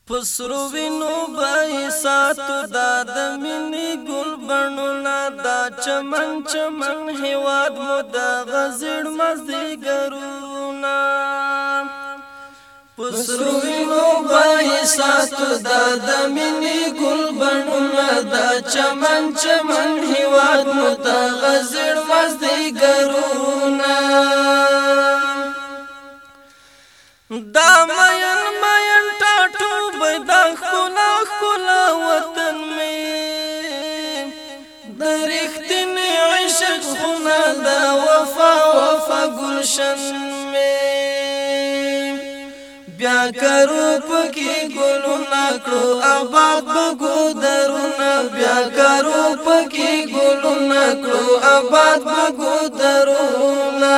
پسرو وینو بای ساتو دا د مینی ګل بڼونا دا چمن چمن هیواد مو دا غزړ مزدی ګرونا پسرو وینو بای ساتو دا د مینی ګل بڼونا دا چمن چمن هیواد مو دا غزړ مزدی ګرونا دا مین مین ټاټو بيدا خلا خلا وطن میں درختنی عشق خنا دا وفا وفا گلشن میں بیا کرو پکی گلو نکڑو آباد بگو درونا بیا کرو پکی گلو نکڑو آباد بگو درونا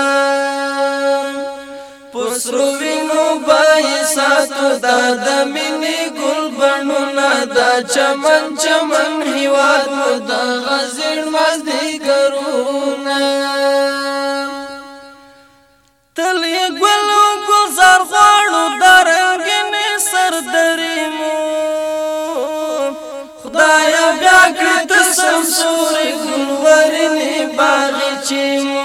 پسرو وینو بای ساتو دا د مینی ګل بڼونا دا چمن چمن هیواد مو دا غزړ مزدی ګرونا تل یې ګل گلزار غواړو دا رنګینې سردرې مو خدایا بیا کړه د سمسورې ګلورینې باغچې مو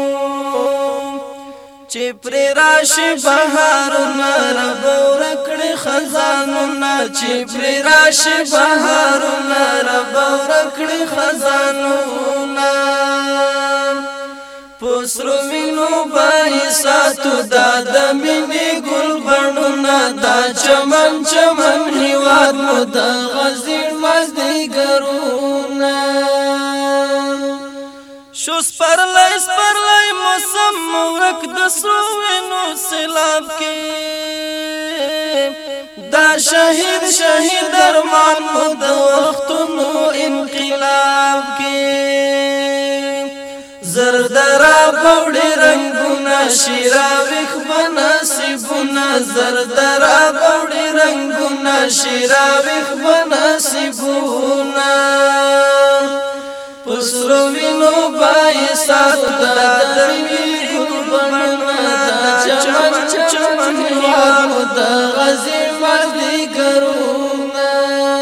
چې پر راشي بهارونه رب ورکړي خزانونه چې پر راشي بهارونه رب ورکړي خزانونه پسرو وینو بای ساتو دا د مینی ګل بڼونا دا چمن چمن هیواد مو دا غزړ مزدی ګرونا شو سپرلی موسم مورک د سرو وینو سیلاب کې دا شهید ارمان مو د وختونو انقلاب کې زردرا بوړي رنگونه شیراویخ بنصیبونه زردرا بوړي رنگونه شیراویخ بنصیبونه پسرو وینو بای ساتو دا د مینی ګل بڼونا دا چمن چمن هیواد مو دا غزړ مزدی ګرونا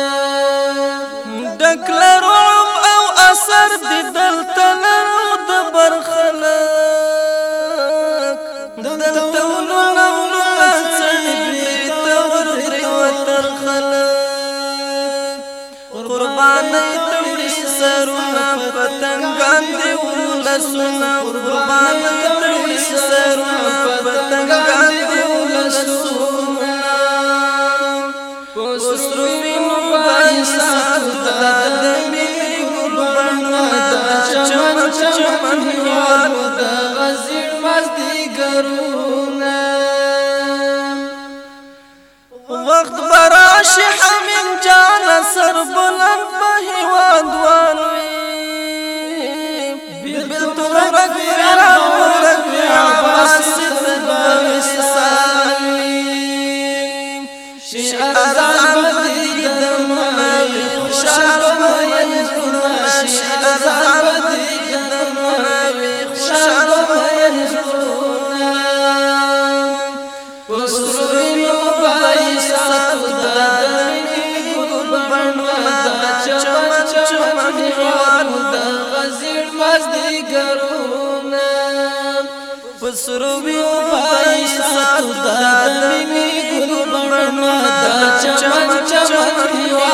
ډکلرو او اثر دی دلته لرو د برخلک دلته ولونو څړي تور وتر خلک قرباني توړي سرونه پتنګان دی ولسونه قرباني توړي سرونه پتنګان دی ولسونه پسرو وینو بای ساتو دا د مینی ګل بڼونا دا چمن چمن هیواد مو دا غزړ مزدی ګرونا وخت براشي حمیم جان سر بلند په هیواد والوي بلت رفیع رفیع باسط بوسالوي شعر زعبدی دموي خوشحال مینزونا شعر زعبدی دموي خوشحال مینزونا پسرو وینو بای ساتو دا د مینی ګل بڼونا دا چمن چمن هیواد مو دا غزړ مزدی ګرونا پسرو وینو بای ساتو دا د مینی ګل بڼونا دا چمن چمن هیواد